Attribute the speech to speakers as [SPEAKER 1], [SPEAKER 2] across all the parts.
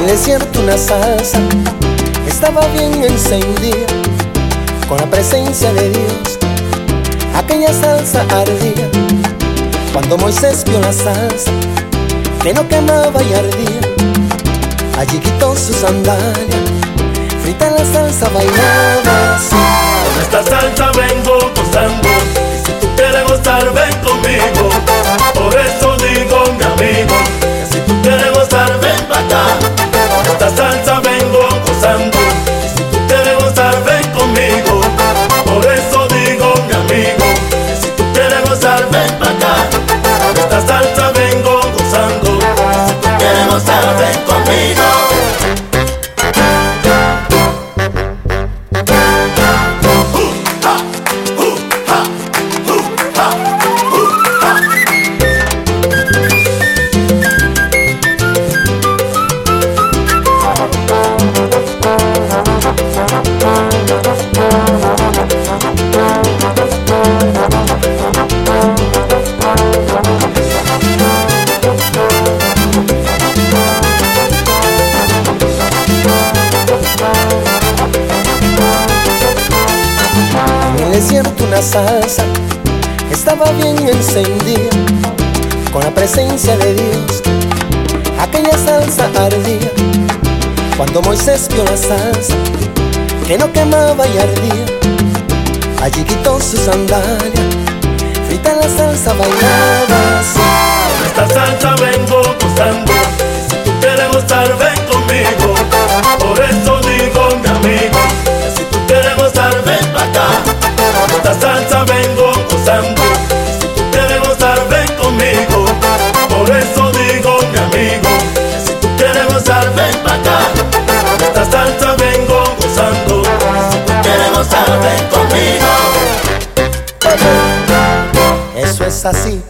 [SPEAKER 1] desierto una salsa estaba bien encendida con la presencia de Dios. Aquella salsa ardía cuando Moisés vio la salsa que no quemaba y ardía. Allí quitó su sandalia, frita en la salsa bailaba así.
[SPEAKER 2] Con esta salsa vengo gozando, y si tú quieres gozar ven conmigo. Por eso digo mi amigo, que si tú quieres gozar ven para acá. Con esta salsa vengo gozando, y si tú quieres gozar ven conmigo. Por eso digo mi amigo, que si tú quieres gozar ven para acá. Con esta salsa vengo gozando, y si tú quieres gozar ven conmigo.
[SPEAKER 1] En el desierto una salsa estaba bien encendida con la presencia de Dios. Aquella salsa ardía cuando Moisés vio la salsa que no quemaba y ardía. Allí quitó su sandalia, frita en la salsa bailaba así.
[SPEAKER 2] Con esta salsa vengo gozando, y si tú quieres gozar ven conmigo. Por eso digo mi amigo, que si tú quieres gozar ven para acá. Con esta salsa vengo gozando, y si tú quieres gozar ven conmigo. Por eso digo mi amigo, que si tú quieres gozar ven para acá. Con esta salsa vengo gozando, y si tú quieres gozar ven conmigo.
[SPEAKER 1] Eso es así.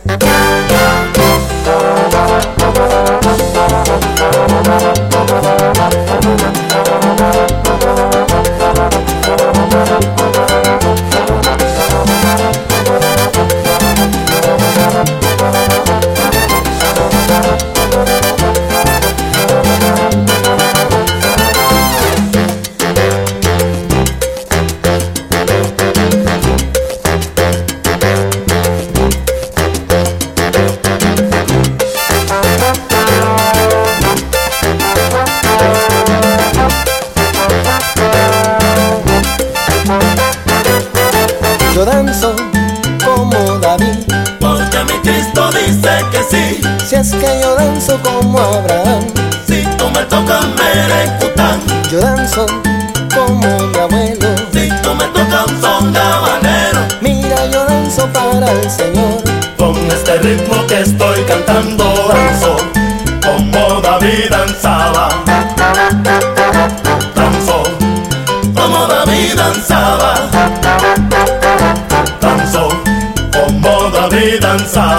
[SPEAKER 1] Yo danzo como David,
[SPEAKER 2] porque mi Cristo dice que sí.
[SPEAKER 1] si es que yo danzo como Abraham.
[SPEAKER 2] Si tú me tocas merecután,
[SPEAKER 1] Yo danzo como mi abuelo,
[SPEAKER 2] si tú me tocas un son de habanero.
[SPEAKER 1] mira yo danzo para el Señor.
[SPEAKER 2] Con este ritmo que estoy cantando danzo, como David danzaba. Danzo, como David danzaba. Danzo, como David danzaba.